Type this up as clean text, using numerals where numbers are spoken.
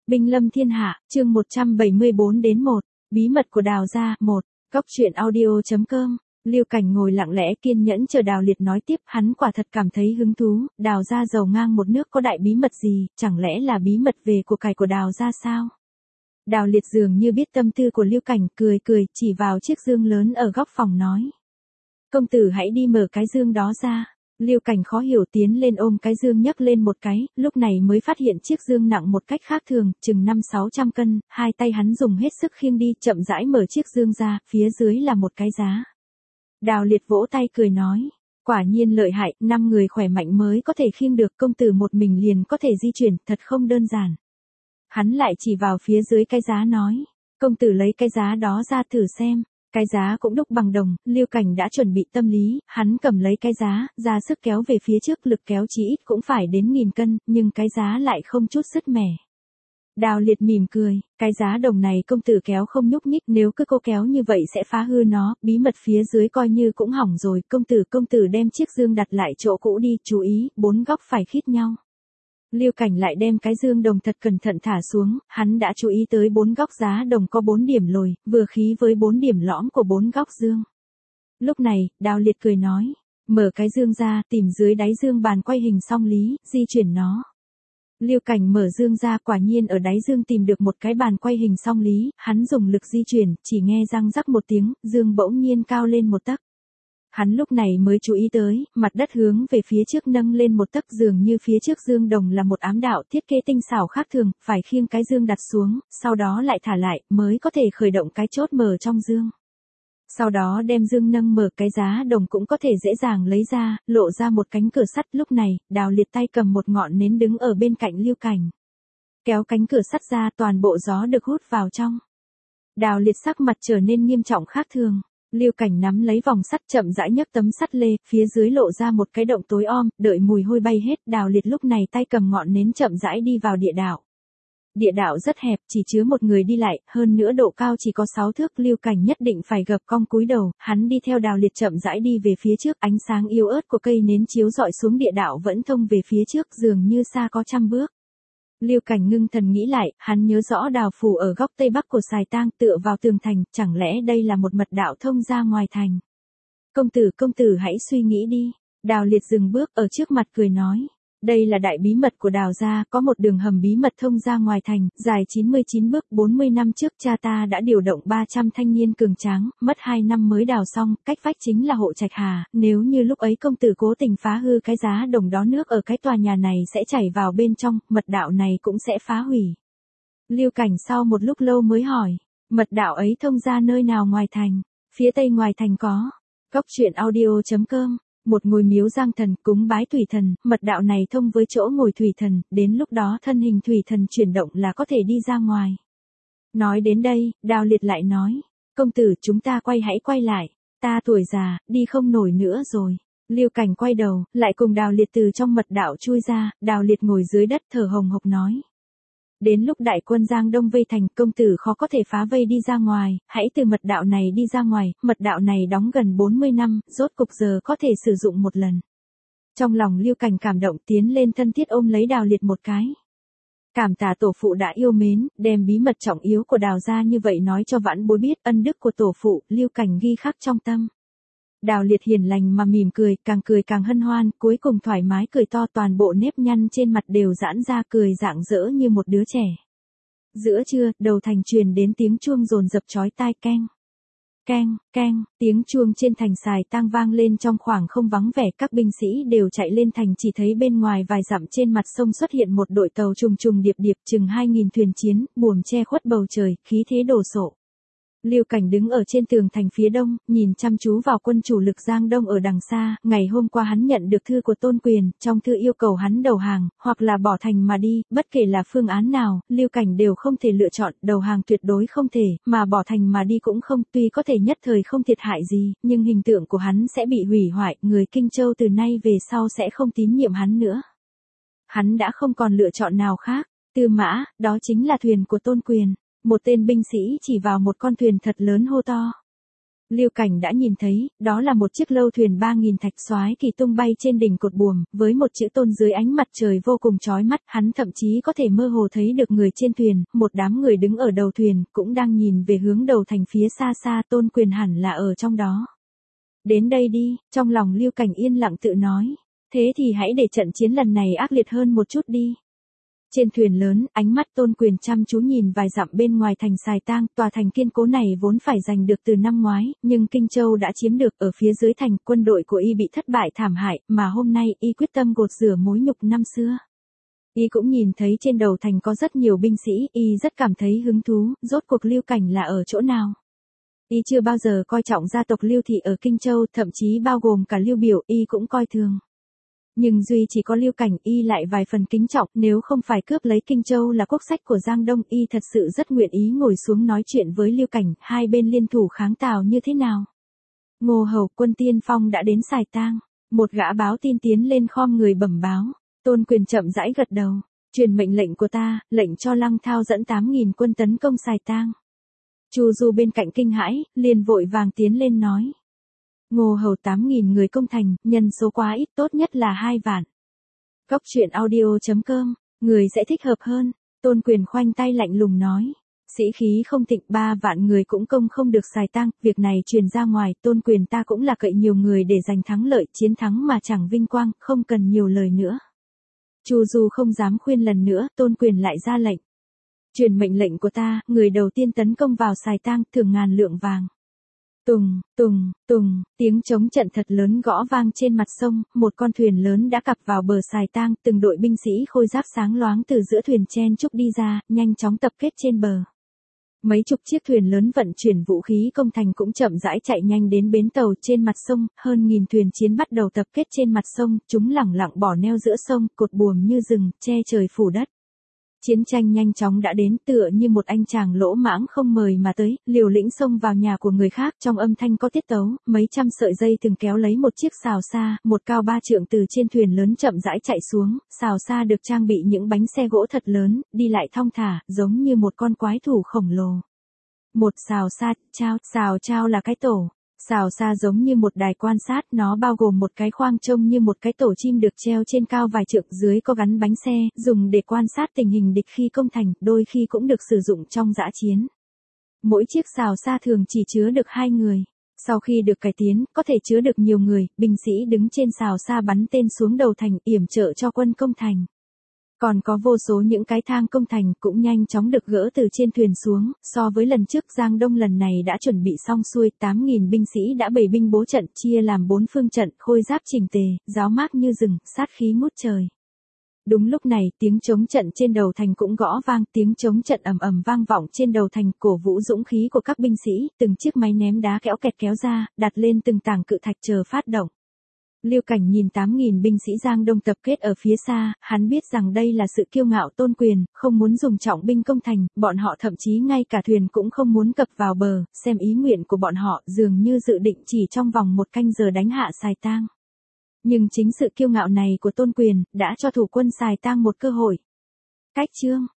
Binh lâm thiên hạ, chương 174-1, bí mật của Đào gia, 1, góc truyện audio.com. Lưu Cảnh ngồi lặng lẽ kiên nhẫn chờ Đào Liệt nói tiếp, hắn quả thật cảm thấy hứng thú, Đào gia giàu ngang một nước có đại bí mật gì, chẳng lẽ là bí mật về của cải của Đào gia sao? Đào Liệt dường như biết tâm tư của Lưu Cảnh, cười chỉ vào chiếc dương lớn ở góc phòng nói. Công tử hãy đi mở cái dương đó ra. Lưu Cảnh khó hiểu tiến lên ôm cái dương nhấc lên một cái, lúc này mới phát hiện chiếc dương nặng một cách khác thường, chừng 500-600 cân, hai tay hắn dùng hết sức khiêng đi, chậm rãi mở chiếc dương ra, phía dưới là một cái giá. Đào Liệt vỗ tay cười nói, quả nhiên lợi hại, 5 người khỏe mạnh mới có thể khiêng được, công tử một mình liền có thể di chuyển, thật không đơn giản. Hắn lại chỉ vào phía dưới cái giá nói, công tử lấy cái giá đó ra thử xem. Cái giá cũng đúc bằng đồng, Lưu Cảnh đã chuẩn bị tâm lý, hắn cầm lấy cái giá, ra sức kéo về phía trước, lực kéo chí ít cũng phải đến 1000 cân, nhưng cái giá lại không chút sứt mẻ. Đào Liệt mỉm cười, cái giá đồng này công tử kéo không nhúc nhích, nếu cứ cô kéo như vậy sẽ phá hư nó, bí mật phía dưới coi như cũng hỏng rồi, công tử đem chiếc dương đặt lại chỗ cũ đi, chú ý, 4 góc phải khít nhau. Lưu Cảnh lại đem cái dương đồng thật cẩn thận thả xuống, hắn đã chú ý tới 4 góc giá đồng có 4 điểm lồi, vừa khí với 4 điểm lõm của 4 góc dương. Lúc này, Đào Liệt cười nói, mở cái dương ra, tìm dưới đáy dương bàn quay hình song lý, di chuyển nó. Lưu Cảnh mở dương ra, quả nhiên ở đáy dương tìm được một cái bàn quay hình song lý, hắn dùng lực di chuyển, chỉ nghe răng rắc một tiếng, dương bỗng nhiên cao lên 1 tấc. Hắn lúc này mới chú ý tới, mặt đất hướng về phía trước nâng lên 1 tấc, dường như phía trước dương đồng là một ám đạo, thiết kế tinh xảo khác thường, phải khiêng cái dương đặt xuống, sau đó lại thả lại, mới có thể khởi động cái chốt mở trong dương. Sau đó đem dương nâng mở, cái giá đồng cũng có thể dễ dàng lấy ra, lộ ra một cánh cửa sắt. Lúc này, Đào Liệt tay cầm một ngọn nến đứng ở bên cạnh Lưu Cảnh. Kéo cánh cửa sắt ra, toàn bộ gió được hút vào trong. Đào Liệt sắc mặt trở nên nghiêm trọng khác thường. Lưu Cảnh nắm lấy vòng sắt, chậm rãi nhấc tấm sắt lê, phía dưới lộ ra một cái động tối om, đợi mùi hôi bay hết, Đào Liệt lúc này tay cầm ngọn nến chậm rãi đi vào địa đạo. Địa đạo rất hẹp, chỉ chứa một người đi lại, hơn nữa độ cao chỉ có 6 thước, Lưu Cảnh nhất định phải gập cong cúi đầu, hắn đi theo Đào Liệt chậm rãi đi về phía trước, ánh sáng yếu ớt của cây nến chiếu rọi xuống, địa đạo vẫn thông về phía trước, dường như xa có 100 bước. Lưu Cảnh ngưng thần nghĩ lại, hắn nhớ rõ đào phủ ở góc tây bắc của Sài Tang, tựa vào tường thành, chẳng lẽ đây là một mật đạo thông ra ngoài thành. Công tử hãy suy nghĩ đi. Đào Liệt dừng bước ở trước mặt cười nói. Đây là đại bí mật của Đào gia, có một đường hầm bí mật thông ra ngoài thành, dài 99 bước, 40 năm trước cha ta đã điều động 300 thanh niên cường tráng, mất 2 năm mới đào xong, cách vách chính là hộ Trạch Hà, nếu như lúc ấy công tử cố tình phá hư cái giá đồng đó, nước ở cái tòa nhà này sẽ chảy vào bên trong, mật đạo này cũng sẽ phá hủy. Lưu Cảnh sau một lúc lâu mới hỏi, mật đạo ấy thông ra nơi nào ngoài thành? Phía tây ngoài thành có. Góc truyện audio.com. Một ngôi miếu Giang thần, cúng bái thủy thần, mật đạo này thông với chỗ ngồi thủy thần, đến lúc đó thân hình thủy thần chuyển động là có thể đi ra ngoài. Nói đến đây, Đào Liệt lại nói, công tử chúng ta hãy quay lại, ta tuổi già, đi không nổi nữa rồi. Lưu Cảnh quay đầu, lại cùng Đào Liệt từ trong mật đạo chui ra, Đào Liệt ngồi dưới đất thở hồng hộc nói. Đến lúc đại quân Giang Đông vây thành, công tử khó có thể phá vây đi ra ngoài, hãy từ mật đạo này đi ra ngoài, mật đạo này đóng gần 40 năm, rốt cục giờ có thể sử dụng một lần. Trong lòng Lưu Cảnh cảm động, tiến lên thân thiết ôm lấy Đào Liệt một cái. Cảm tạ tổ phụ đã yêu mến, đem bí mật trọng yếu của Đào gia như vậy nói cho vãn bối biết, ân đức của tổ phụ, Lưu Cảnh ghi khắc trong tâm. Đào Liệt hiền lành mà mỉm cười càng hân hoan, cuối cùng thoải mái cười to, toàn bộ nếp nhăn trên mặt đều giãn ra, cười rạng rỡ như một đứa trẻ. Giữa trưa, đầu thành truyền đến tiếng chuông dồn dập chói tai, keng. Keng, keng, tiếng chuông trên thành Sài Tang vang lên trong khoảng không vắng vẻ, các binh sĩ đều chạy lên thành, chỉ thấy bên ngoài vài dặm trên mặt sông xuất hiện một đội tàu trùng điệp chừng 2000 thuyền chiến, buồm che khuất bầu trời, khí thế đồ sộ. Lưu Cảnh đứng ở trên tường thành phía đông, nhìn chăm chú vào quân chủ lực Giang Đông ở đằng xa, ngày hôm qua hắn nhận được thư của Tôn Quyền, trong thư yêu cầu hắn đầu hàng, hoặc là bỏ thành mà đi, bất kể là phương án nào, Lưu Cảnh đều không thể lựa chọn, đầu hàng tuyệt đối không thể, mà bỏ thành mà đi cũng không, tuy có thể nhất thời không thiệt hại gì, nhưng hình tượng của hắn sẽ bị hủy hoại, người Kinh Châu từ nay về sau sẽ không tín nhiệm hắn nữa. Hắn đã không còn lựa chọn nào khác, Tư Mã, đó chính là thuyền của Tôn Quyền. Một tên binh sĩ chỉ vào một con thuyền thật lớn hô to. Lưu Cảnh đã nhìn thấy, đó là một chiếc lâu thuyền 3.000 thạch xoái kỳ tung bay trên đỉnh cột buồm, với một chữ Tôn dưới ánh mặt trời vô cùng chói mắt, hắn thậm chí có thể mơ hồ thấy được người trên thuyền, một đám người đứng ở đầu thuyền, cũng đang nhìn về hướng đầu thành phía xa xa, Tôn Quyền hẳn là ở trong đó. Đến đây đi, trong lòng Lưu Cảnh yên lặng tự nói, thế thì hãy để trận chiến lần này ác liệt hơn một chút đi. Trên thuyền lớn, ánh mắt Tôn Quyền chăm chú nhìn vài dặm bên ngoài thành Sài Tang, tòa thành kiên cố này vốn phải giành được từ năm ngoái, nhưng Kinh Châu đã chiếm được, ở phía dưới thành, quân đội của y bị thất bại thảm hại, mà hôm nay y quyết tâm gột rửa mối nhục năm xưa. Y cũng nhìn thấy trên đầu thành có rất nhiều binh sĩ, y rất cảm thấy hứng thú, rốt cuộc Lưu Cảnh là ở chỗ nào. Y chưa bao giờ coi trọng gia tộc Lưu Thị ở Kinh Châu, thậm chí bao gồm cả Lưu Biểu, y cũng coi thường. Nhưng duy chỉ có Lưu Cảnh y lại vài phần kính trọng, nếu không phải cướp lấy Kinh Châu là quốc sách của Giang Đông, y thật sự rất nguyện ý ngồi xuống nói chuyện với Lưu Cảnh, hai bên liên thủ kháng Tào như thế nào. Ngô Hầu, quân tiên phong đã đến Sài Tang, một gã báo tin tiến lên khom người bẩm báo. Tôn Quyền chậm rãi gật đầu, truyền mệnh lệnh của ta, lệnh cho Lăng Thao dẫn 8.000 quân tấn công Sài Tang. Chu Du bên cạnh kinh hãi, liền vội vàng tiến lên nói. Ngô Hầu 8.000 người công thành, nhân số quá ít, tốt nhất là 2 vạn. Góc truyện audio.com, người sẽ thích hợp hơn. Tôn Quyền khoanh tay lạnh lùng nói. Sĩ khí không thịnh, 3 vạn người cũng công không được Sài Tang, việc này truyền ra ngoài, Tôn Quyền ta cũng là cậy nhiều người để giành thắng lợi, chiến thắng mà chẳng vinh quang, không cần nhiều lời nữa. Chu Du không dám khuyên lần nữa, Tôn Quyền lại ra lệnh. Truyền mệnh lệnh của ta, người đầu tiên tấn công vào Sài Tang, thưởng 1000 lượng vàng. Tùng, tùng, tùng, tiếng trống trận thật lớn gõ vang trên mặt sông, một con thuyền lớn đã cập vào bờ Sài Tang, từng đội binh sĩ khôi giáp sáng loáng từ giữa thuyền chen chúc đi ra, nhanh chóng tập kết trên bờ. Mấy chục chiếc thuyền lớn vận chuyển vũ khí công thành cũng chậm rãi chạy nhanh đến bến tàu trên mặt sông, hơn 1000 thuyền chiến bắt đầu tập kết trên mặt sông, chúng lẳng lặng bỏ neo giữa sông, cột buồm như rừng, che trời phủ đất. Chiến tranh nhanh chóng đã đến, tựa như một anh chàng lỗ mãng không mời mà tới, liều lĩnh xông vào nhà của người khác, trong âm thanh có tiết tấu, mấy trăm sợi dây từng kéo lấy một chiếc sào sa, một cao 3 trượng từ trên thuyền lớn chậm rãi chạy xuống, sào sa được trang bị những bánh xe gỗ thật lớn, đi lại thong thả, giống như một con quái thú khổng lồ. Một sào sa, sào trao là cái tổ. Sào sa giống như một đài quan sát, nó bao gồm một cái khoang trông như một cái tổ chim được treo trên cao vài trượng, dưới có gắn bánh xe, dùng để quan sát tình hình địch khi công thành, đôi khi cũng được sử dụng trong dã chiến. Mỗi chiếc sào sa thường chỉ chứa được 2 người. Sau khi được cải tiến, có thể chứa được nhiều người, binh sĩ đứng trên sào sa bắn tên xuống đầu thành, yểm trợ cho quân công thành. Còn có vô số những cái thang công thành cũng nhanh chóng được gỡ từ trên thuyền xuống, so với lần trước Giang Đông lần này đã chuẩn bị xong xuôi, 8.000 binh sĩ đã bày binh bố trận, chia làm 4 phương trận, khôi giáp chỉnh tề, giáo mác như rừng, sát khí ngút trời. Đúng lúc này, tiếng trống trận trên đầu thành cũng gõ vang, tiếng trống trận ầm ầm vang vọng trên đầu thành, cổ vũ dũng khí của các binh sĩ, từng chiếc máy ném đá kéo kẹt kéo ra, đặt lên từng tảng cự thạch chờ phát động. Lưu Cảnh nhìn 8.000 binh sĩ Giang Đông tập kết ở phía xa, hắn biết rằng đây là sự kiêu ngạo Tôn Quyền, không muốn dùng trọng binh công thành, bọn họ thậm chí ngay cả thuyền cũng không muốn cập vào bờ, xem ý nguyện của bọn họ, dường như dự định chỉ trong vòng 1 canh giờ đánh hạ Sài Tang. Nhưng chính sự kiêu ngạo này của Tôn Quyền, đã cho thủ quân Sài Tang một cơ hội. Cách chương